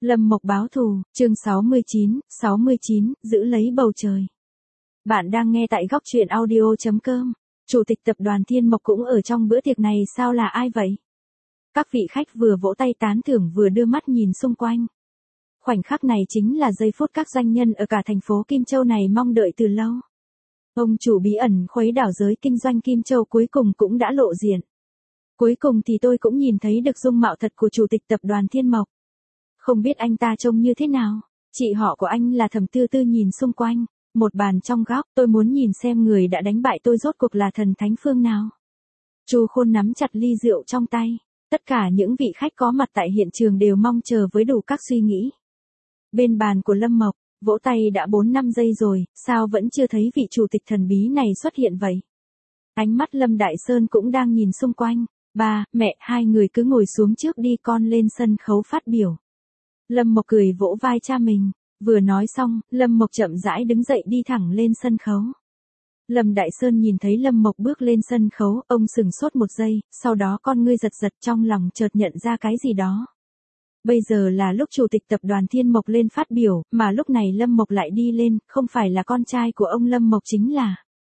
Lâm Mộc báo thù, chương 69, giữ lấy bầu trời. Bạn đang nghe tại góc truyện audio.com. Chủ tịch tập đoàn Thiên Mộc cũng ở trong bữa tiệc này sao, là ai vậy? Các vị khách vừa vỗ tay tán thưởng vừa đưa mắt nhìn xung quanh. Khoảnh khắc này chính là giây phút các doanh nhân ở cả thành phố Kim Châu này mong đợi từ lâu. Ông chủ bí ẩn khuấy đảo giới kinh doanh Kim Châu cuối cùng cũng đã lộ diện. Cuối cùng thì tôi cũng nhìn thấy được dung mạo thật của chủ tịch tập đoàn Thiên Mộc. Không biết anh ta trông như thế nào? Chị họ của anh là Thẩm Tư Tư nhìn xung quanh, một bàn trong góc, tôi muốn nhìn xem người đã đánh bại tôi rốt cuộc là thần thánh phương nào. Chu Khôn nắm chặt ly rượu trong tay, tất cả những vị khách có mặt tại hiện trường đều mong chờ với đủ các suy nghĩ. Bên bàn của Lâm Mộc, vỗ tay đã 4-5 giây rồi, sao vẫn chưa thấy vị chủ tịch thần bí này xuất hiện vậy? Ánh mắt Lâm Đại Sơn cũng đang nhìn xung quanh. Ba, mẹ, hai người cứ ngồi xuống trước đi, con lên sân khấu phát biểu. Lâm Mộc cười vỗ vai cha mình, vừa nói xong, Lâm Mộc chậm rãi đứng dậy đi thẳng lên sân khấu. Lâm Đại Sơn nhìn thấy Lâm Mộc bước lên sân khấu, ông sững sốt một giây, sau đó con ngươi giật giật trong lòng chợt nhận ra cái gì đó. Bây giờ là lúc chủ tịch tập đoàn Thiên Mộc lên phát biểu, mà lúc này Lâm Mộc lại đi lên, không phải là con trai của ông Lâm Mộc chính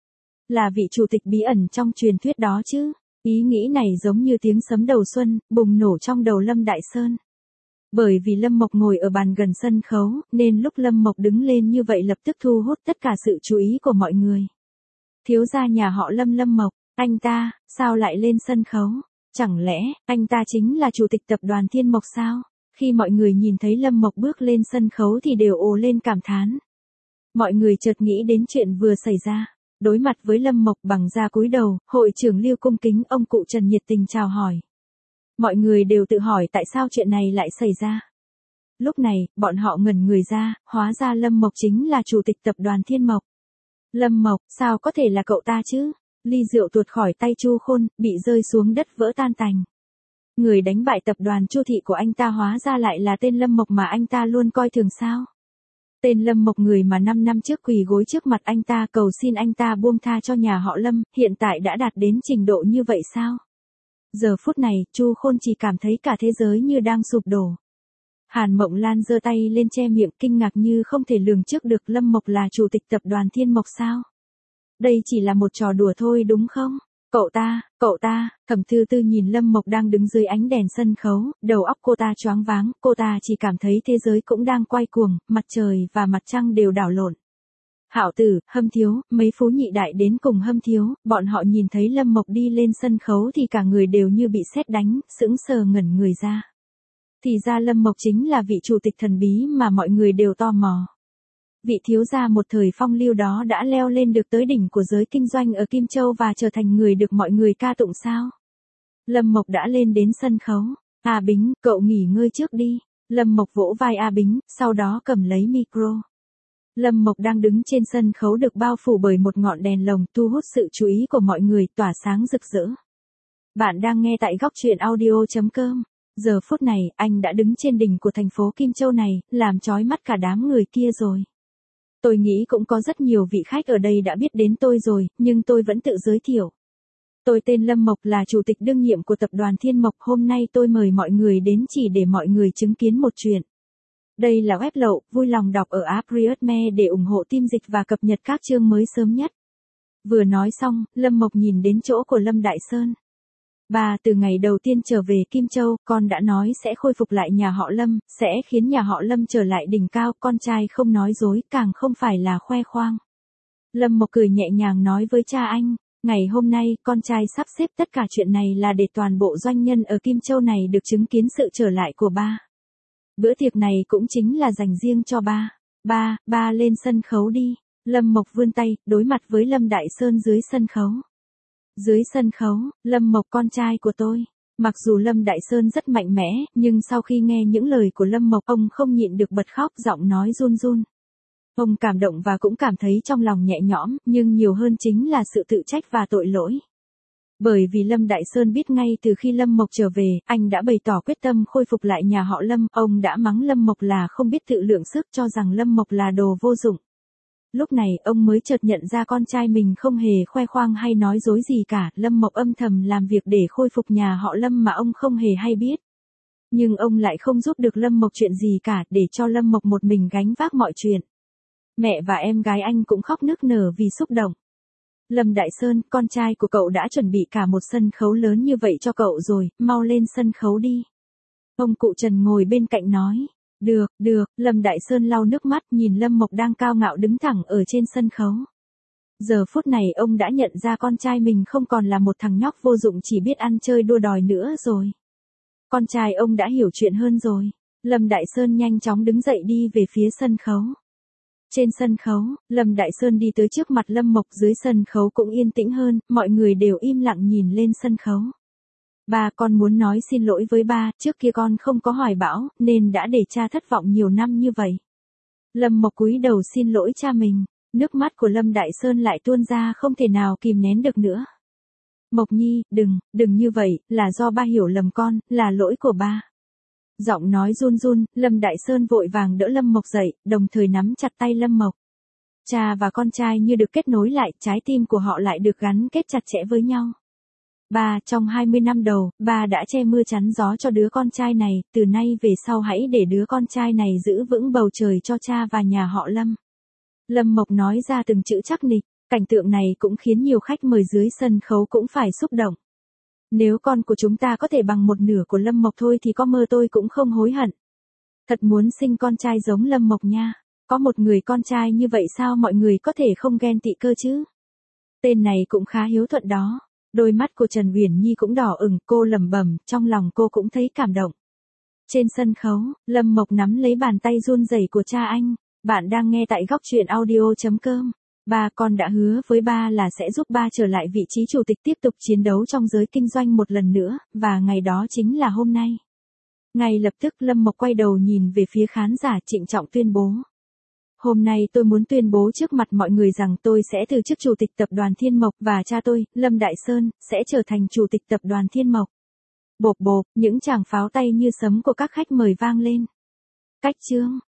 là vị chủ tịch bí ẩn trong truyền thuyết đó chứ. Ý nghĩ này giống như tiếng sấm đầu xuân, bùng nổ trong đầu Lâm Đại Sơn. Bởi vì Lâm Mộc ngồi ở bàn gần sân khấu, nên lúc Lâm Mộc đứng lên như vậy lập tức thu hút tất cả sự chú ý của mọi người. Thiếu gia nhà họ Lâm, Lâm Mộc, anh ta, sao lại lên sân khấu? Chẳng lẽ, anh ta chính là chủ tịch tập đoàn Thiên Mộc sao? Khi mọi người nhìn thấy Lâm Mộc bước lên sân khấu thì đều ồ lên cảm thán. Mọi người chợt nghĩ đến chuyện vừa xảy ra. Đối mặt với Lâm Mộc bằng da cúi đầu, hội trưởng Lưu cung kính ông cụ Trần nhiệt tình chào hỏi. Mọi người đều tự hỏi tại sao chuyện này lại xảy ra. Lúc này, bọn họ ngẩn người ra, hóa ra Lâm Mộc chính là chủ tịch tập đoàn Thiên Mộc. Lâm Mộc, sao có thể là cậu ta chứ? Ly rượu tuột khỏi tay Chu Khôn, bị rơi xuống đất vỡ tan tành. Người đánh bại tập đoàn Chu thị của anh ta hóa ra lại là tên Lâm Mộc mà anh ta luôn coi thường sao? Tên Lâm Mộc, người mà 5 năm trước quỳ gối trước mặt anh ta cầu xin anh ta buông tha cho nhà họ Lâm, hiện tại đã đạt đến trình độ như vậy sao? Giờ phút này, Chu Khôn chỉ cảm thấy cả thế giới như đang sụp đổ. Hàn Mộng Lan giơ tay lên che miệng kinh ngạc như không thể lường trước được Lâm Mộc là chủ tịch tập đoàn Thiên Mộc sao? Đây chỉ là một trò đùa thôi đúng không? Cậu ta, Thẩm Tư Tư nhìn Lâm Mộc đang đứng dưới ánh đèn sân khấu, đầu óc cô ta choáng váng, cô ta chỉ cảm thấy thế giới cũng đang quay cuồng, mặt trời và mặt trăng đều đảo lộn. Hạo Tử, Hâm Thiếu, mấy phú nhị đại đến cùng Hâm Thiếu, bọn họ nhìn thấy Lâm Mộc đi lên sân khấu thì cả người đều như bị sét đánh, sững sờ ngẩn người ra. Thì ra Lâm Mộc chính là vị chủ tịch thần bí mà mọi người đều tò mò. Vị thiếu gia một thời phong lưu đó đã leo lên được tới đỉnh của giới kinh doanh ở Kim Châu và trở thành người được mọi người ca tụng sao? Lâm Mộc đã lên đến sân khấu. A Bính, cậu nghỉ ngơi trước đi. Lâm Mộc vỗ vai A Bính, sau đó cầm lấy micro. Lâm Mộc đang đứng trên sân khấu được bao phủ bởi một ngọn đèn lồng thu hút sự chú ý của mọi người, tỏa sáng rực rỡ. Bạn đang nghe tại góc truyện audio.com. Giờ phút này, anh đã đứng trên đỉnh của thành phố Kim Châu này, làm chói mắt cả đám người kia rồi. Tôi nghĩ cũng có rất nhiều vị khách ở đây đã biết đến tôi rồi, nhưng tôi vẫn tự giới thiệu. Tôi tên Lâm Mộc, là chủ tịch đương nhiệm của tập đoàn Thiên Mộc. Hôm nay tôi mời mọi người đến chỉ để mọi người chứng kiến một chuyện. Đây là web lậu, vui lòng đọc ở app Riotme để ủng hộ team dịch và cập nhật các chương mới sớm nhất. Vừa nói xong, Lâm Mộc nhìn đến chỗ của Lâm Đại Sơn. Ba, từ ngày đầu tiên trở về Kim Châu, con đã nói sẽ khôi phục lại nhà họ Lâm, sẽ khiến nhà họ Lâm trở lại đỉnh cao, con trai không nói dối, càng không phải là khoe khoang. Lâm Mộc cười nhẹ nhàng nói với cha anh, ngày hôm nay, con trai sắp xếp tất cả chuyện này là để toàn bộ doanh nhân ở Kim Châu này được chứng kiến sự trở lại của ba. Bữa tiệc này cũng chính là dành riêng cho ba. Ba lên sân khấu đi. Lâm Mộc vươn tay, đối mặt với Lâm Đại Sơn dưới sân khấu. Dưới sân khấu, Lâm Mộc con trai của tôi. Mặc dù Lâm Đại Sơn rất mạnh mẽ, nhưng sau khi nghe những lời của Lâm Mộc, ông không nhịn được bật khóc, giọng nói run run. Ông cảm động và cũng cảm thấy trong lòng nhẹ nhõm, nhưng nhiều hơn chính là sự tự trách và tội lỗi. Bởi vì Lâm Đại Sơn biết ngay từ khi Lâm Mộc trở về, anh đã bày tỏ quyết tâm khôi phục lại nhà họ Lâm, ông đã mắng Lâm Mộc là không biết tự lượng sức, cho rằng Lâm Mộc là đồ vô dụng. Lúc này, ông mới chợt nhận ra con trai mình không hề khoe khoang hay nói dối gì cả, Lâm Mộc âm thầm làm việc để khôi phục nhà họ Lâm mà ông không hề hay biết. Nhưng ông lại không giúp được Lâm Mộc chuyện gì cả, để cho Lâm Mộc một mình gánh vác mọi chuyện. Mẹ và em gái anh cũng khóc nức nở vì xúc động. Lâm Đại Sơn, con trai của cậu đã chuẩn bị cả một sân khấu lớn như vậy cho cậu rồi, mau lên sân khấu đi. Ông cụ Trần ngồi bên cạnh nói. Được, Lâm Đại Sơn lau nước mắt nhìn Lâm Mộc đang cao ngạo đứng thẳng ở trên sân khấu. Giờ phút này ông đã nhận ra con trai mình không còn là một thằng nhóc vô dụng chỉ biết ăn chơi đua đòi nữa rồi. Con trai ông đã hiểu chuyện hơn rồi. Lâm Đại Sơn nhanh chóng đứng dậy đi về phía sân khấu. Trên sân khấu, Lâm Đại Sơn đi tới trước mặt Lâm Mộc, dưới sân khấu cũng yên tĩnh hơn, mọi người đều im lặng nhìn lên sân khấu. Ba, con muốn nói xin lỗi với ba, trước kia con không có hoài bão, nên đã để cha thất vọng nhiều năm như vậy. Lâm Mộc cúi đầu xin lỗi cha mình, nước mắt của Lâm Đại Sơn lại tuôn ra không thể nào kìm nén được nữa. Mộc Nhi, đừng như vậy, là do ba hiểu lầm con, là lỗi của ba. Giọng nói run run, Lâm Đại Sơn vội vàng đỡ Lâm Mộc dậy, đồng thời nắm chặt tay Lâm Mộc. Cha và con trai như được kết nối lại, trái tim của họ lại được gắn kết chặt chẽ với nhau. Ba, trong 20 năm đầu, ba đã che mưa chắn gió cho đứa con trai này, từ nay về sau hãy để đứa con trai này giữ vững bầu trời cho cha và nhà họ Lâm. Lâm Mộc nói ra từng chữ chắc nịch, cảnh tượng này cũng khiến nhiều khách mời dưới sân khấu cũng phải xúc động. Nếu con của chúng ta có thể bằng một nửa của Lâm Mộc thôi thì có mơ tôi cũng không hối hận. Thật muốn sinh con trai giống Lâm Mộc nha. Có một người con trai như vậy sao mọi người có thể không ghen tị cơ chứ? Tên này cũng khá hiếu thuận đó. Đôi mắt của Trần Uyển Nhi cũng đỏ ửng, cô lẩm bẩm, trong lòng cô cũng thấy cảm động. Trên sân khấu, Lâm Mộc nắm lấy bàn tay run rẩy của cha anh. Bạn đang nghe tại góc truyện audio.com. Ba, con đã hứa với ba là sẽ giúp ba trở lại vị trí chủ tịch, tiếp tục chiến đấu trong giới kinh doanh một lần nữa, và ngày đó chính là hôm nay. Ngay lập tức Lâm Mộc quay đầu nhìn về phía khán giả, trịnh trọng tuyên bố. Hôm nay tôi muốn tuyên bố trước mặt mọi người rằng tôi sẽ từ chức chủ tịch tập đoàn Thiên Mộc, và cha tôi, Lâm Đại Sơn, sẽ trở thành chủ tịch tập đoàn Thiên Mộc. Bộp bộp, những tràng pháo tay như sấm của các khách mời vang lên. Cách chương.